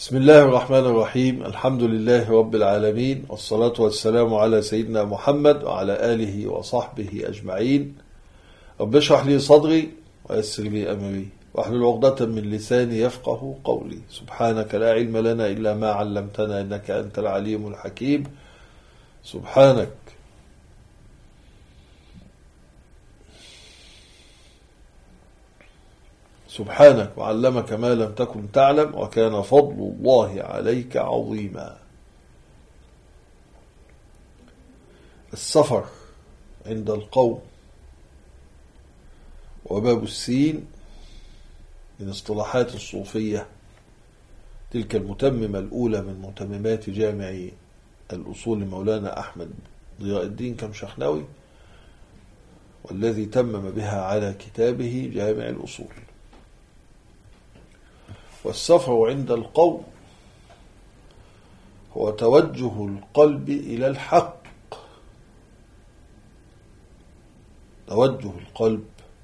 بسم الله الرحمن الرحيم. الحمد لله رب العالمين، والصلاة والسلام على سيدنا محمد وعلى آله وصحبه أجمعين. رب اشرح لي صدري ويسر لي أمري واحلل عقدة من لساني يفقه قولي. سبحانك لا علم لنا إلا ما علمتنا إنك أنت العليم الحكيم. سبحانك وعلمك ما لم تكن تعلم، وكان فضل الله عليك عظيما. السفر عند القوم وباب السين من اصطلاحات الصوفية، تلك المتممة الأولى من متممات جامع الأصول مولانا أحمد ضياء الدين كمشخناوي، والذي تمم بها على كتابه جامع الأصول. والسفر عند القوم هو توجه القلب إلى الحق، توجه القلب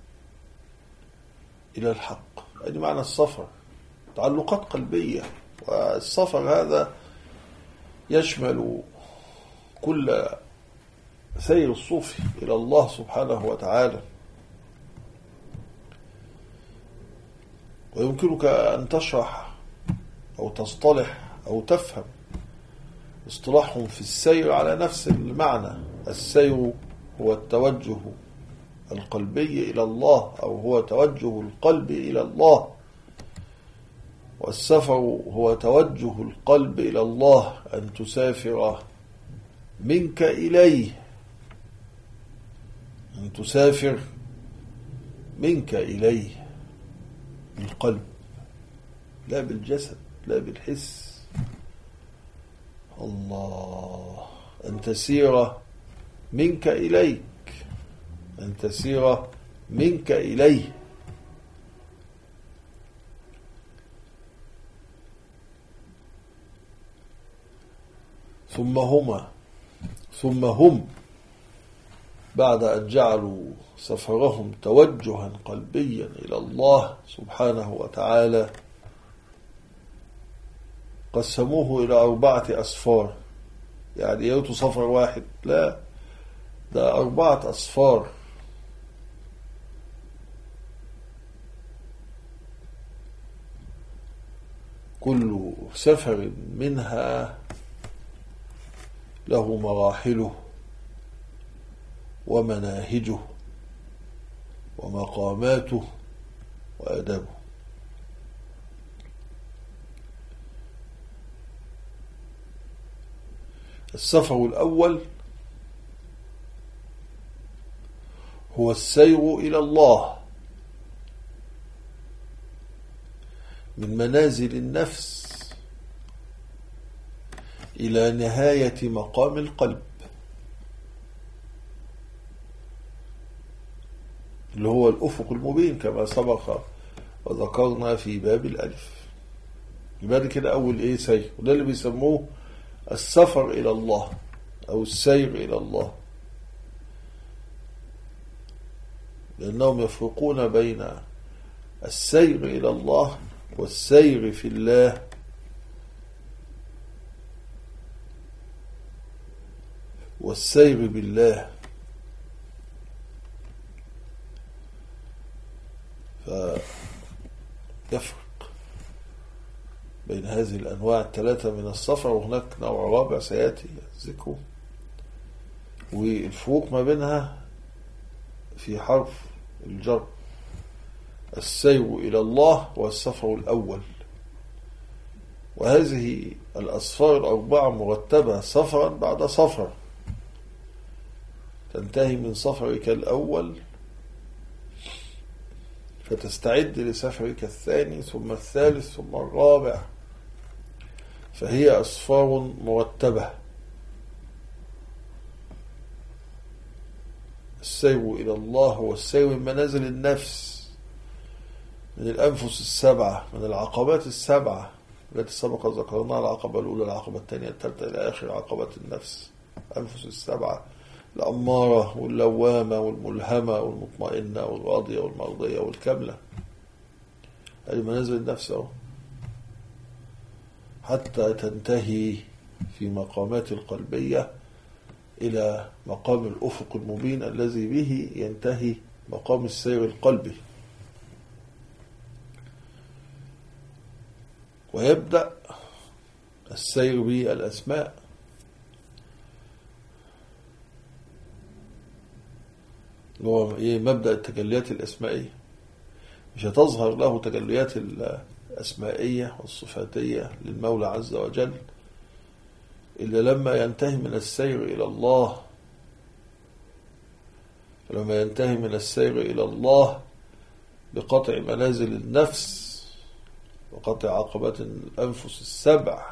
إلى الحق، يعني معنى السفر تعلقات قلبية. والسفر هذا يشمل كل سير الصوفي إلى الله سبحانه وتعالى. ويمكنك أن تشرح أو تصطلح أو تفهم اصطلاحهم في السير على نفس المعنى. السير هو التوجه القلبي إلى الله، أو هو توجه القلب إلى الله. والسفر هو توجه القلب إلى الله، أن تسافر منك إليه، أن تسافر منك إليه بالقلب، لا بالجسد، لا بالحس. الله، أن تسير منك إليك، أن تسير منك إليه. ثم هم بعد أن جعلوا سفرهم توجها قلبيا إلى الله سبحانه وتعالى قسموه إلى 4 أسفار. يعني يوتوا سفر واحد، لا، ده 4 أسفار. كل سفر منها له مراحله ومناهجه ومقاماته وأدبه. السفر الأول هو السير إلى الله من منازل النفس إلى نهاية مقام القلب، اللي هو الأفق المبين كما سبق وذكرنا في باب الألف. يبقى كده أول سير، وده اللي بيسموه السفر إلى الله أو السير إلى الله، لأنهم يفرقون بين السير إلى الله والسير في الله. والسير بالله، فيفرق بين هذه الأنواع ال3 من السفر. وهناك نوع رابع سيأتي ذكره، والفروق ما بينها في حرف الجر. السير إلى الله والسفر الأول. وهذه الأسفار ال4 مرتبة سفرا بعد سفر، تنتهي من سفرك الأول فتستعد لسفرك الثاني ثم الثالث ثم الرابع، فهي أسفار مرتبة. السير إلى الله هو السير من منازل النفس، من الأنفس ال7، من العقبات ال7 التي سبق ذكرناها، العقبة الأولى، العقبة الثانية، الثالثة إلى آخر عقبات النفس. أنفس ال7: الأمارة واللوامة والملهمة والمطمئنة والراضية والمرضية والكاملة. هذه منازل النفس. حتى تنتهي في مقامات القلبية إلى مقام الأفق المبين الذي به ينتهي مقام السير القلبي. ويبدأ السير بالأسماء، هو مبدأ التجليات الأسمائية. مش هتظهر له تجليات الأسمائية والصفاتية للمولى عز وجل إلا لما ينتهي من السير إلى الله. فلما ينتهي من السير إلى الله بقطع منازل النفس وقطع عقبات الأنفس السبع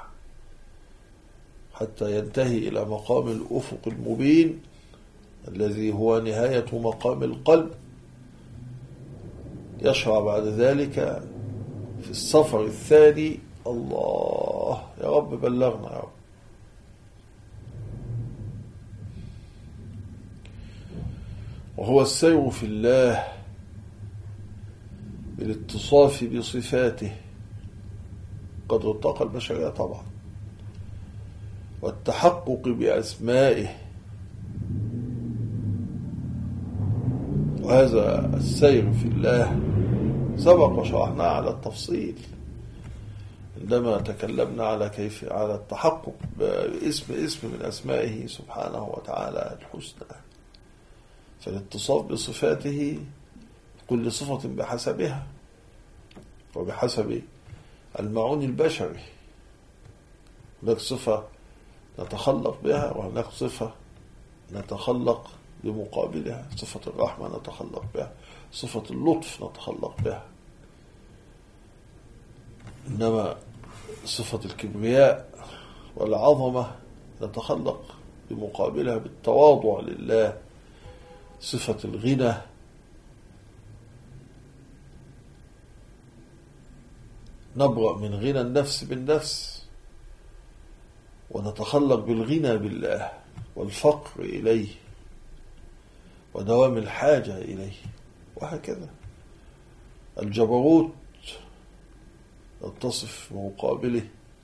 حتى ينتهي إلى مقام الأفق المبين الذي هو نهاية مقام القلب، يشرع بعد ذلك في السفر الثاني. الله يا رب بلغنا يا رب. وهو السير في الله بالاتصاف بصفاته قدر الطاقة البشرية طبعا، والتحقق بأسمائه. وهذا السير في الله سبق وشرحناه على التفصيل عندما تكلمنا على التحقق باسم من أسمائه سبحانه وتعالى الحسنى. فالاتصاف بصفاته كل صفة بحسبها وبحسب المعون البشري. هناك صفة نتخلق بها وهناك صفة نتخلق بمقابلها. صفة الرحمة نتخلق بها، صفة اللطف نتخلق بها. إنما صفة الكبرياء والعظمة نتخلق بمقابلها بالتواضع لله. صفة الغنى نبرأ من غنى النفس بالنفس ونتخلق بالغنى بالله والفقر إليه ودوام الحاجة إليه، وهكذا. الجبروت نتصف بمقابله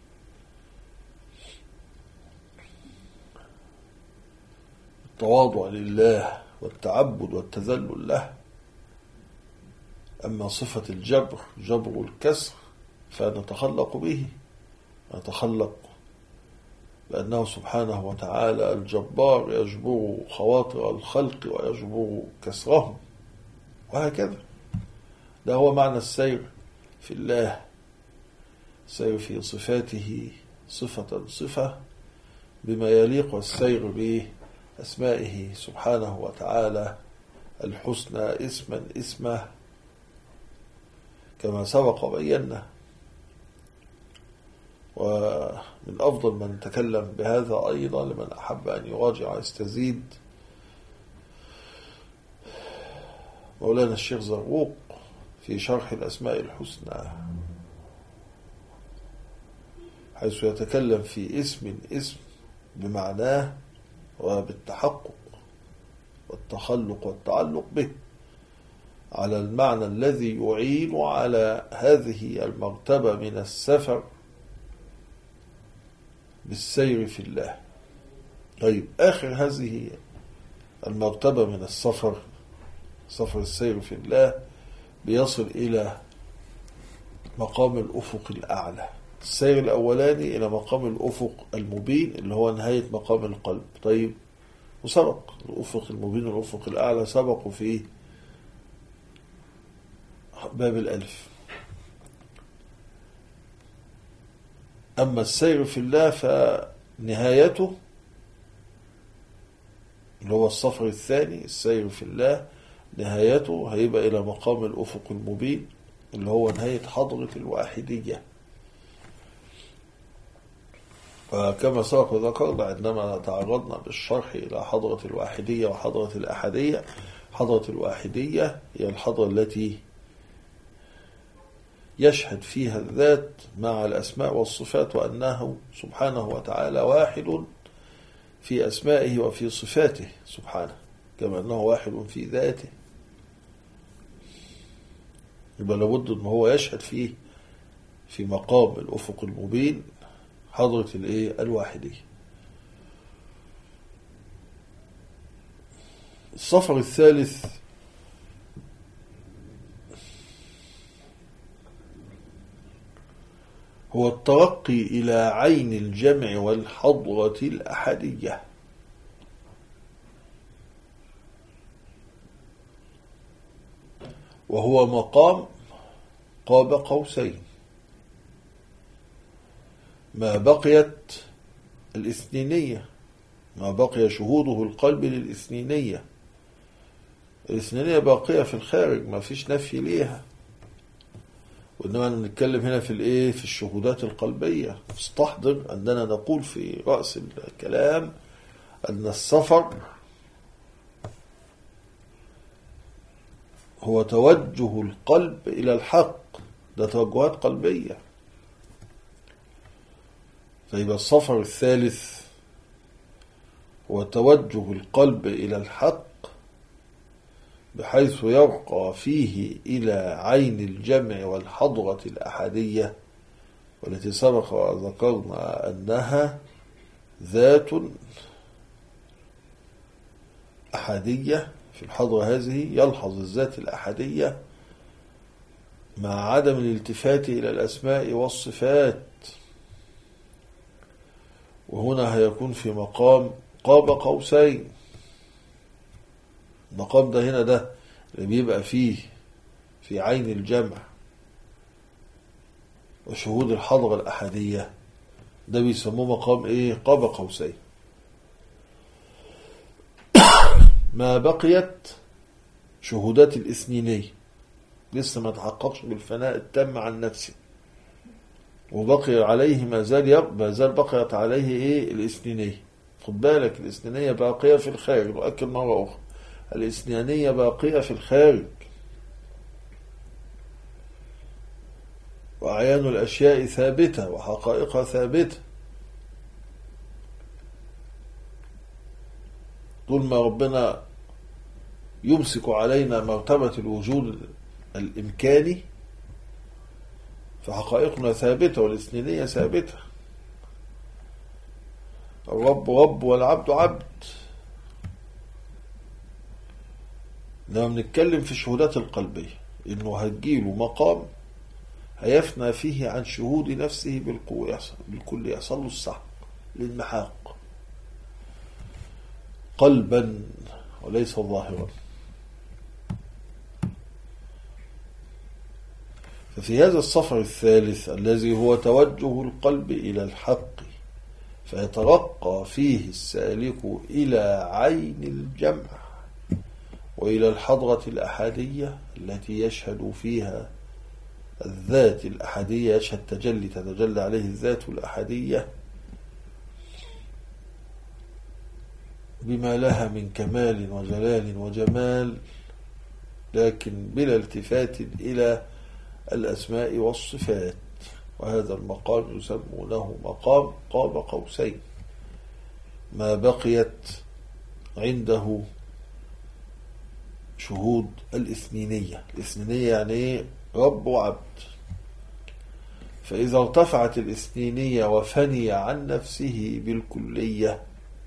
التواضع لله والتعبد والتذلل له. أما صفة الجبر، جبر الكسر، فنتخلق به، نتخلق بأنه سبحانه وتعالى الجبار يجبر خواطر الخلق ويجبر كسرهم، وهكذا. ده هو معنى السير في الله، السير في صفاته صفة بما يليق، والسير بأسمائه سبحانه وتعالى الحسنى اسمه كما سبق وبينا. ومن أفضل من تكلم بهذا أيضا لمن أحب أن يراجع يستزيد مولانا الشيخ زروق في شرح الأسماء الحسنى، حيث يتكلم في اسم بمعناه وبالتحقق والتخلق والتعلق به على المعنى الذي يعين على هذه المرتبة من السفر بالسير في الله. طيب، آخر هذه المرتبة من السفر، سفر السير في الله، بيصل إلى مقام الأفق الأعلى. السير الأولاني إلى مقام الأفق المبين اللي هو نهاية مقام القلب. طيب، وسبق الأفق المبين والأفق الأعلى سبقوا في باب الألف. أما السير في الله فنهايته اللي هو السفر الثاني، السير في الله نهايته هيبقى إلى مقام الأفق المبين اللي هو نهاية حضرة الواحدية. وكما سبق وذكرنا عندما تعرضنا بالشرح إلى حضرة الواحدية وحضرة الأحدية، حضرة الواحدية هي الحضرة التي يشهد فيها الذات مع الأسماء والصفات وأنه سبحانه وتعالى واحد في أسمائه وفي صفاته سبحانه، كما أنه واحد في ذاته. يبقى لابد أنه هو يشهد فيه في مقام الأفق المبين حضرة الواحدية. السفر الثالث هو الترقي إلى عين الجمع والحضرة الأحدية، وهو مقام قاب قوسين ما بقيت الاثنينية، ما بقي شهوده القلب للاثنينية. الاثنينية باقية في الخارج، ما فيش نفي ليها، وإنما نتكلم هنا في الشهودات القلبية. استحضر أننا نقول في رأس الكلام أن السفر هو توجه القلب إلى الحق، ده توجهات قلبية. فيبقى السفر الثالث هو توجه القلب إلى الحق، بحيث يرقى فيه إلى عين الجمع والحضرة الأحدية، والتي سبق وذكرنا أنها ذات أحدية. في الحضرة هذه يلحظ الذات الأحدية مع عدم الالتفات إلى الأسماء والصفات، وهنا هيكون في مقام قاب قوسين. المقام ده هنا ده اللي بيبقى فيه في عين الجمع وشهود الحضرة الأحدية، ده بيسموه مقام قاب قوسين. ما بقيت شهودات الاثنينية لسه ما تحققش بالفناء التام عن نفسه، وبقي عليه ما زال بقيت عليه الاثنينية. خد بالك، الاثنينية باقية في الخارج، وأكد مرة أخرى الاثنينية باقية في الخارج، وأعيان الأشياء ثابتة وحقائقها ثابتة. طول ما ربنا يمسك علينا مرتبة الوجود الإمكاني فحقائقنا ثابتة والاثنينية ثابتة. الرب رب والعبد عبد. لما بنتكلم في الشهودات القلبية إنه هتجيله مقام هيفنى فيه عن شهود نفسه بالكل، يحصل له السحق للمحاق قلبا وليس ظاهرا. ففي هذا السفر الثالث الذي هو توجه القلب إلى الحق، فيترقى فيه السالك إلى عين الجمع وإلى الحضرة الأحدية التي يشهد فيها الذات الأحدية، يشهد تتجلى عليه الذات الأحدية بما لها من كمال وجلال وجمال، لكن بلا التفات إلى الأسماء والصفات. وهذا المقام يسمونه مقام قاب قوسين، ما بقيت عنده شهود الاثنينية. الاثنينية يعني رب وعبد. فإذا ارتفعت الاثنينية وفني عن نفسه بالكلية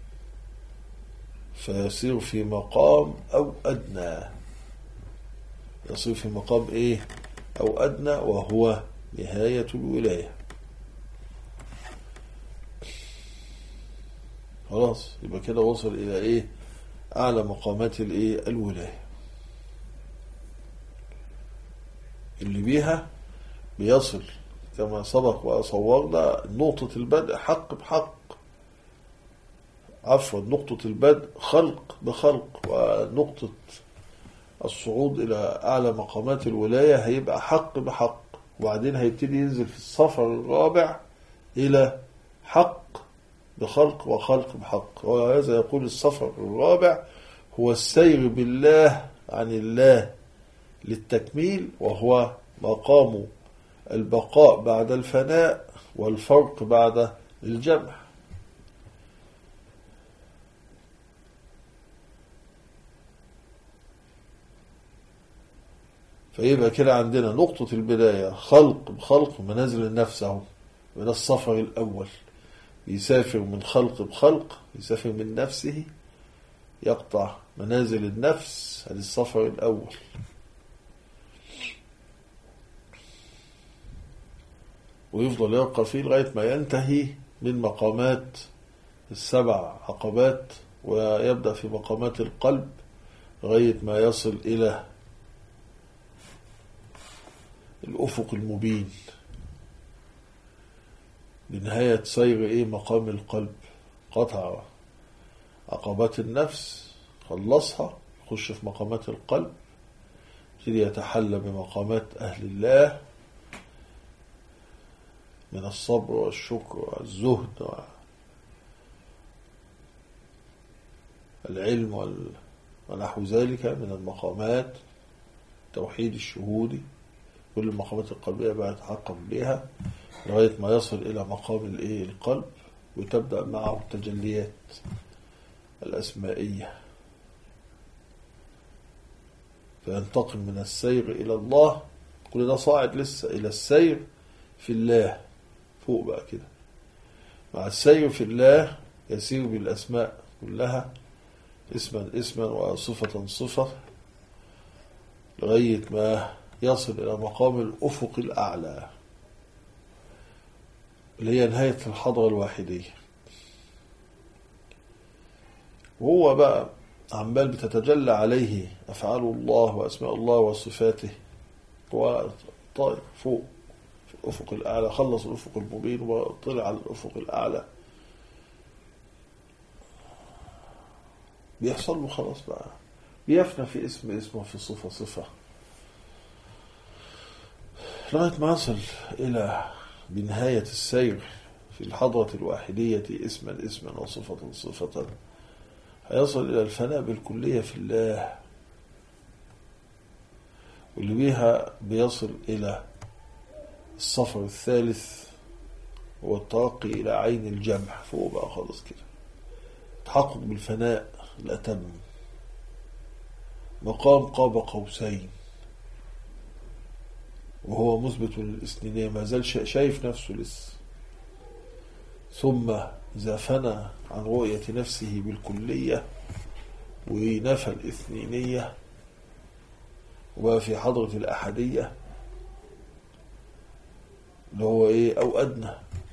فيصير في مقام أو أدنى، يصير في مقام أو أدنى، وهو نهاية الولاية. خلاص، يبقى كده وصل إلى أعلى مقامات الولاية اللي بيها بيصل كما سبق وصورنا نقطة البدء حق بحق، نقطة البدء خلق بخلق، ونقطة الصعود إلى أعلى مقامات الولاية هيبقى حق بحق، وبعدين هيبتدي ينزل في السفر الرابع إلى حق بخلق وخلق بحق. وهذا يقول السفر الرابع هو السير بالله عن الله للتكميل، وهو مقام البقاء بعد الفناء والفرق بعد الجمع. فيبقى كده عندنا نقطة البداية خلق بخلق، منازل النفس اهو من السفر الأول يسافر من خلق بخلق، يسافر من نفسه، يقطع منازل النفس. هذا السفر الأول. ويفضل يرقى فيه لغاية ما ينتهي من مقامات السبع عقبات، ويبدأ في مقامات القلب لغاية ما يصل إلى الأفق المبين بنهاية سير مقام القلب. قطع عقبات النفس، خلصها، يخش في مقامات القلب، يبتدي يتحلى بمقامات أهل الله من الصبر والشكر والزهد والعلم ونحو ذلك من المقامات، توحيد الشهودي، كل المقامات القلبية بقى يتحقق بها لغاية ما يصل إلى مقام القلب، وتبدأ معه التجليات الأسمائية، فينتقل من السير إلى الله. كل ده صاعد لسه إلى السير في الله فوق بقى كده. مع السير في الله يسير بالأسماء كلها اسما اسما وصفة صفة لغاية ما يصل إلى مقام الأفق الأعلى اللي هي نهاية الحضرة الواحدية. وهو بقى عمال بتتجلى عليه أفعال الله وأسماء الله وصفاته، هو طائر فوق في الأفق الأعلى، خلص الأفق المبين وطلع على الأفق الأعلى، بيحصل له خلاص بقى، بيفنى في اسم وفي صفة لغاية ما يصل إلى بنهاية السير في الحضرة الواحدية اسما وصفة هيصل إلى الفناء بالكلية في الله، واللي بيها بيصل إلى الصفر الثالث، هو الترقي إلى عين الجمع فوق بقى خالص كده، تحقق بالفناء الأتم، مقام قاب قوسين، وهو مثبت للاثنين، ما زال شايف نفسه لسه. ثم إذا فنى عن رؤية نفسه بالكلية ونفى الاثنينية وبقى في حضرة الأحدية اللي هو أو أدنى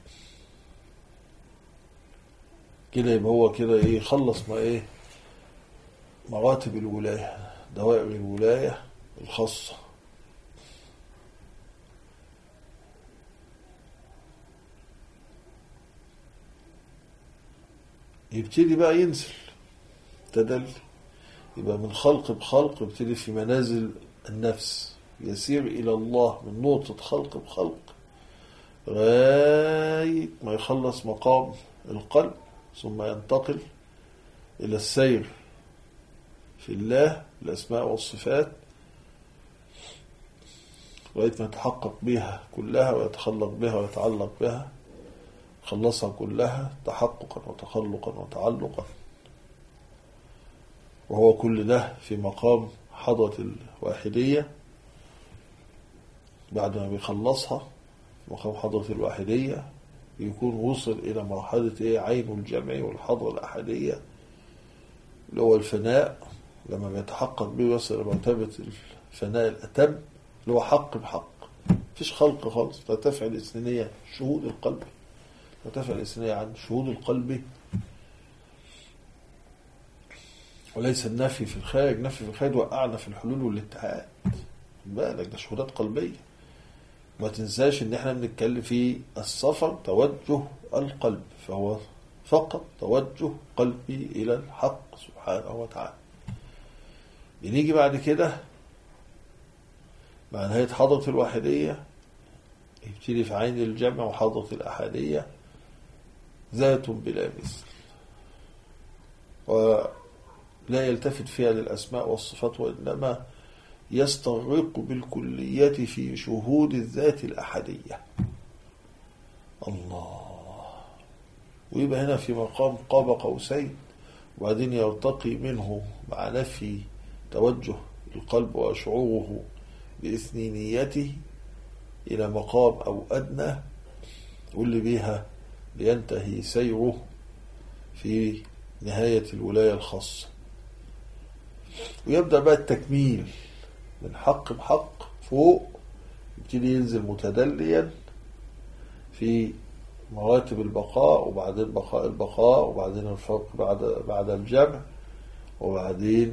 كده، يبقى هو كده خلص ما مراتب الولاية، دوائر الولاية الخاصة. يبتدي بقى ينزل تدل، يبقى من خلق بخلق يبتدي في منازل النفس، يسير إلى الله من نقطة خلق بخلق لغاية ما يخلص مقام القلب، ثم ينتقل إلى السير في الله الأسماء والصفات لغاية ما يتحقق بها كلها ويتخلق بها ويتعلق بها، خلصها كلها تحققا وتخلقا وتعلقا، وهو كل ده في مقام حضرة الواحدية. بعد ما بيخلصها مقام حضرة الواحدية يكون وصل إلى مرحلة عين الجمع والحضرة الأحدية اللي هو الفناء. لما بيتحقق به يصل إلى مرتبة الفناء الأتم اللي هو حق بحق، مفيش خلق خالص، فترتفع الاثنينية شهود القلب، وترتفع الاثنينية عن شهود القلب وليس النفي في الخارج. نفي في الخارج وقعنا في الحلول والاتحاد، بالك ده شهودات قلبية. ما تنساش ان احنا بنتكلم في السفر توجه القلب، فهو فقط توجه قلبي الى الحق سبحانه وتعالى. بنيجي بعد كده مع نهاية حضرة الواحدية يبتدي في عين الجمع وحضرة الأحادية ذات بلا مثل، ولا يلتفت فيها للأسماء والصفات، وإنما يستغرق بالكلية في شهود الذات الأحدية. الله. ويبقى هنا في مقام قاب قوسين، وبعدين يرتقي منه مع نفي توجه القلب وشعوره بإثنينيته إلى مقام أو أدنى، واللي بيها لينتهي سيره في نهاية الولاية الخاصة. ويبدأ بقى التكميل من حق بحق فوق، يبتدي ينزل متدليا في مراتب البقاء، وبعدين بقاء البقاء، وبعدين الفرق بعد الجمع، وبعدين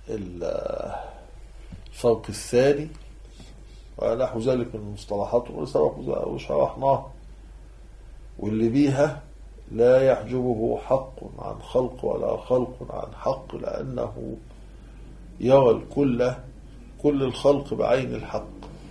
الفرق الثاني ونحو ذلك من المصطلحات وشرحناها، واللي بيها لا يحجبه حق عن خلق ولا خلق عن حق، لأنه يرى كل الخلق بعين الحق،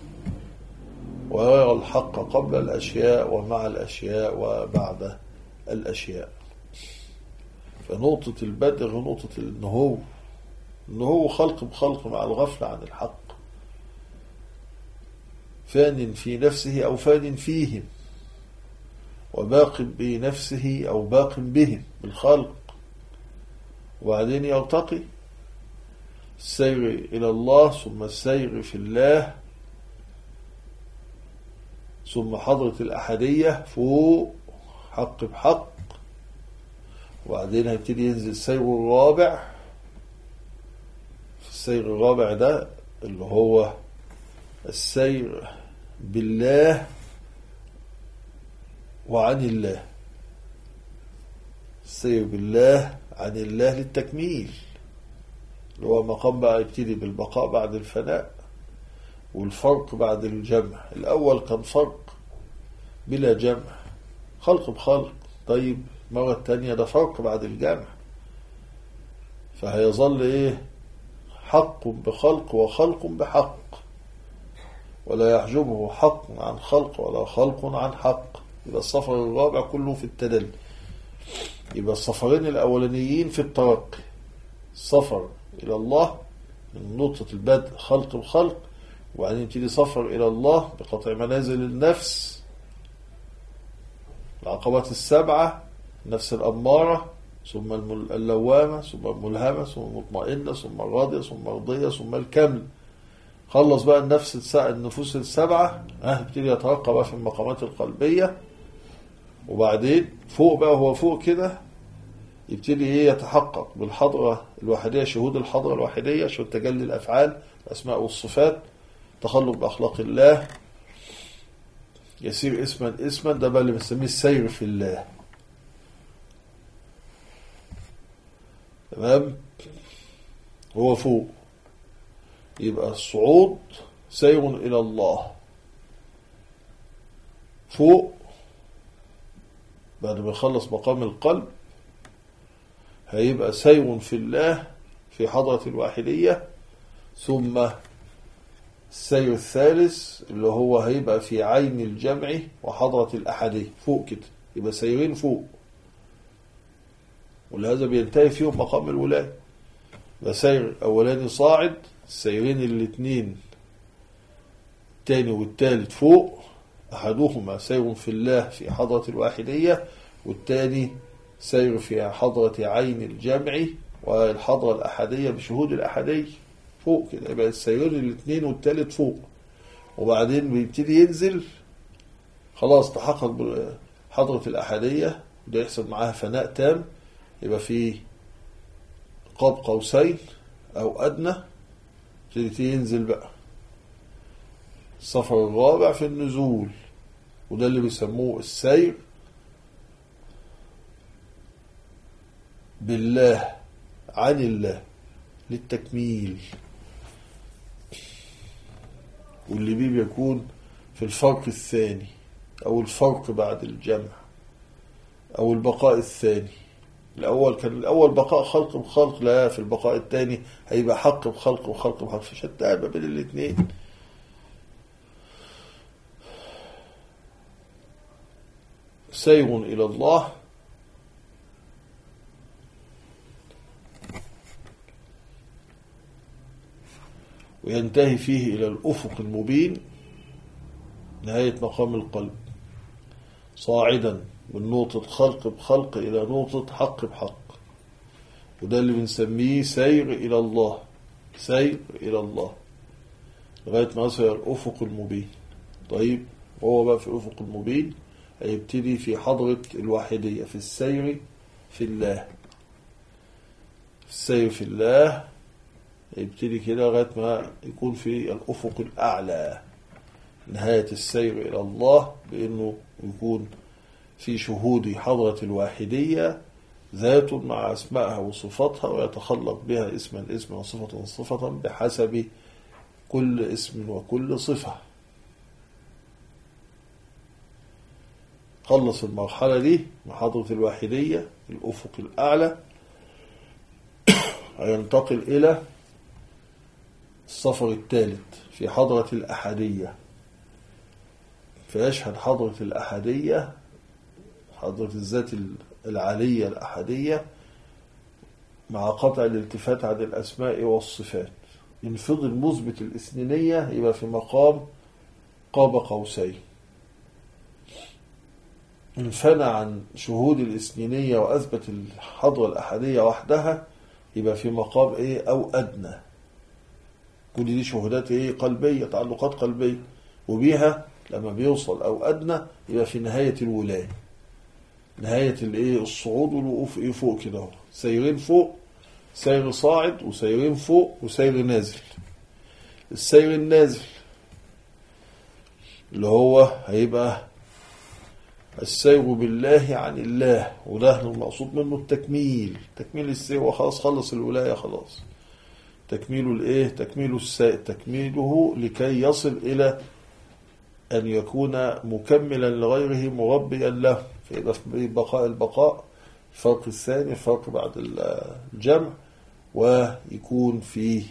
ويرى الحق قبل الأشياء ومع الأشياء وبعد الأشياء. فنقطة البدء غير نقطة النهو خلق بخلق مع الغفلة عن الحق، فان في نفسه أو فان فيهم، وباق بنفسه أو باق بهم بالخلق، وبعدين يرتقي السير إلى الله، ثم السير في الله، ثم حضرة الأحدية فوق حق بحق، وبعدين هيبتدي ينزل السير الرابع. في السير الرابع ده اللي هو السير بالله وعن الله، السير بالله عن الله للتكميل، اللي هو مقام بقى يبتدي بالبقاء بعد الفناء والفرق بعد الجمع. الأول كان فرق بلا جمع، خلق بخلق، طيب مرة التانية ده فرق بعد الجمع، فهيظل ايه؟ حق بخلق وخلق بحق، ولا يحجبه حق عن خلق ولا خلق عن حق. يبقى السفر الرابع كله في التدلي. يبقى السفرين الأولانيين في الترقي، السفر إلى الله من نقطة البدء خلق بخلق، وبعدين يبتدي سفر إلى الله بقطع منازل النفس، العقبات السبعة، النفس الأمارة، ثم اللوامة، ثم الملهمة، ثم المطمئنة، ثم الراضية، ثم مرضية، ثم الكامل. خلص بقى النفوس السبعة، يبتدي يترقى بقى في المقامات القلبية، وبعدين فوق بقى، هو فوق كده يبتدي يتحقق بالحضرة الواحدية، شهود الحضرة الواحدية، شهود تجلي الأفعال الأسماء والصفات، تخلق بأخلاق الله، يسير اسما، ده بقى اللي بنسميه السير في الله. تمام؟ هو فوق، يبقى الصعود سير إلى الله فوق، بعد ما يخلص مقام القلب هيبقى سير في الله في حضرة الواحدية، ثم السير الثالث اللي هو هيبقى في عين الجمع وحضرة الأحدية فوق كده، يبقى سيرين فوق، ولهذا بينتهي فيهم مقام الولاية. يبقى سير أولاني صاعد، السيرين الاثنين الثاني والثالث فوق، أحدهما سير في الله في حضرة الواحدية، والثاني سير في حضرة عين الجمع والحضرة الأحدية بشهود الأحدية فوق كده. يبقى السيرين الاثنين والثالث فوق، وبعدين بيبتدي ينزل، خلاص تحقق بحضرة الأحدية، وده يحصل معاها فناء تام، يبقى فيه قاب قوسين أو أدنى، يبتدي ينزل بقى السفر الرابع في النزول، وده اللي بيسموه السير بالله عن الله للتكميل، واللي بيه بيكون في الفرق الثاني أو الفرق بعد الجمع أو البقاء الثاني. كان الأول بقاء خلق بخلق، لا في البقاء الثاني هيبقى حق بخلق وخلق بحق، في شتان بين الاثنين. سير إلى الله وينتهي فيه إلى الأفق المبين، نهاية مقام القلب، صاعدا من نقطة خلق بخلق إلى نقطة حق بحق، وده اللي بنسميه سير إلى الله، سير إلى الله لغاية ما يصل إلى الأفق المبين. طيب، وهو بقى في الأفق المبين هيبتدي في حضرة الواحدية في السير في الله. السير في الله يبتدي كده لغاية ما يكون في الأفق الأعلى، نهاية السير إلى الله بأنه يكون في شهود حضرة الواحدية ذات مع أسمائها وصفاتها، ويتخلق بها اسما وصفة صفة بحسب كل اسم وكل صفة. خلص المرحلة دي مع حضرة الواحدية الأفق الأعلى، هينتقل إلى السفر الثالث في حضرة الأحدية، فيشهد حضرة الأحدية حضرة الذات العالية الأحدية مع قطع الالتفات عن الأسماء والصفات. إن فضل مثبت الإثنينية يبقى في مقام قاب قوسين، إن فنى عن شهود الإثنينية وأثبت الحضرة الأحدية وحدها يبقى في مقام أو أدنى. كل دي شهودات قلبية، تعلقات قلبية، وبيها لما بيوصل أو أدنى يبقى في نهاية الولاية، نهاية الصعود والوقوف فوق كده، سيرين فوق، سير صاعد وسيرين فوق وسير نازل. السير النازل اللي هو هيبقى السير بالله عن الله، وده المقصود منه التكميل، تكميل السير، وخلاص خلص الولاية خلاص. تكميل تكميل السير، تكميله لكي يصل إلى أن يكون مكملا لغيره مربيا له، فيبقى في بقاء البقاء الفرق الثاني، الفرق بعد الجمع، ويكون في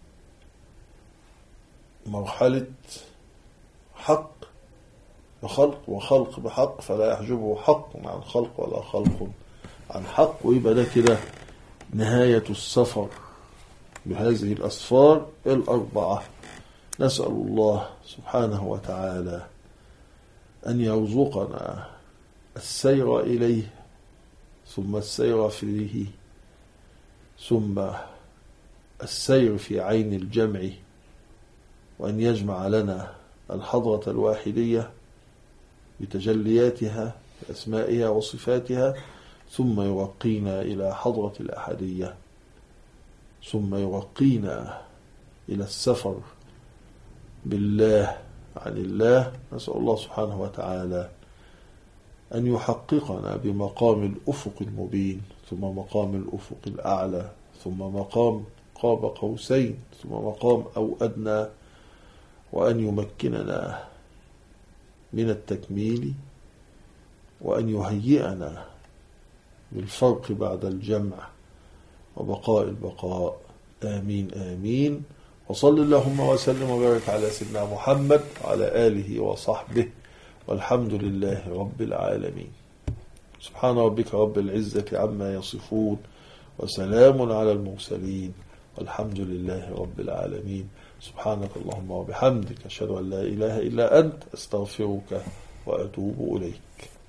مرحلة حق وخلق، وخلق بحق فلا يحجبه حق عن خلق ولا خلق عن حق، ويبقى ده كده نهاية السفر بهذه الأسفار الأربعة. نسأل الله سبحانه وتعالى أن يرزقنا السير إليه، ثم السير فيه، ثم السير في عين الجمع، وأن يجمع لنا الحضرة الواحدية بتجلياتها بأسمائها وصفاتها، ثم يرقينا إلى حضرة الأحدية، ثم يرقينا إلى السفر بالله عن الله. نسأل الله سبحانه وتعالى أن يحققنا بمقام الأفق المبين، ثم مقام الأفق الأعلى، ثم مقام قاب قوسين، ثم مقام أو أدنى، وأن يمكننا من التكميل، وأن يهيئنا بالفرق بعد الجمع وبقاء البقاء. آمين آمين. وصل اللهم وسلم وبارك على سيدنا محمد وعلى آله وصحبه، والحمد لله رب العالمين. سبحان ربك رب العزة عما يصفون، وسلام على المرسلين، والحمد لله رب العالمين. سبحانك اللهم وبحمدك، أشهد أن لا إله إلا أنت، أستغفرك وأتوب إليك.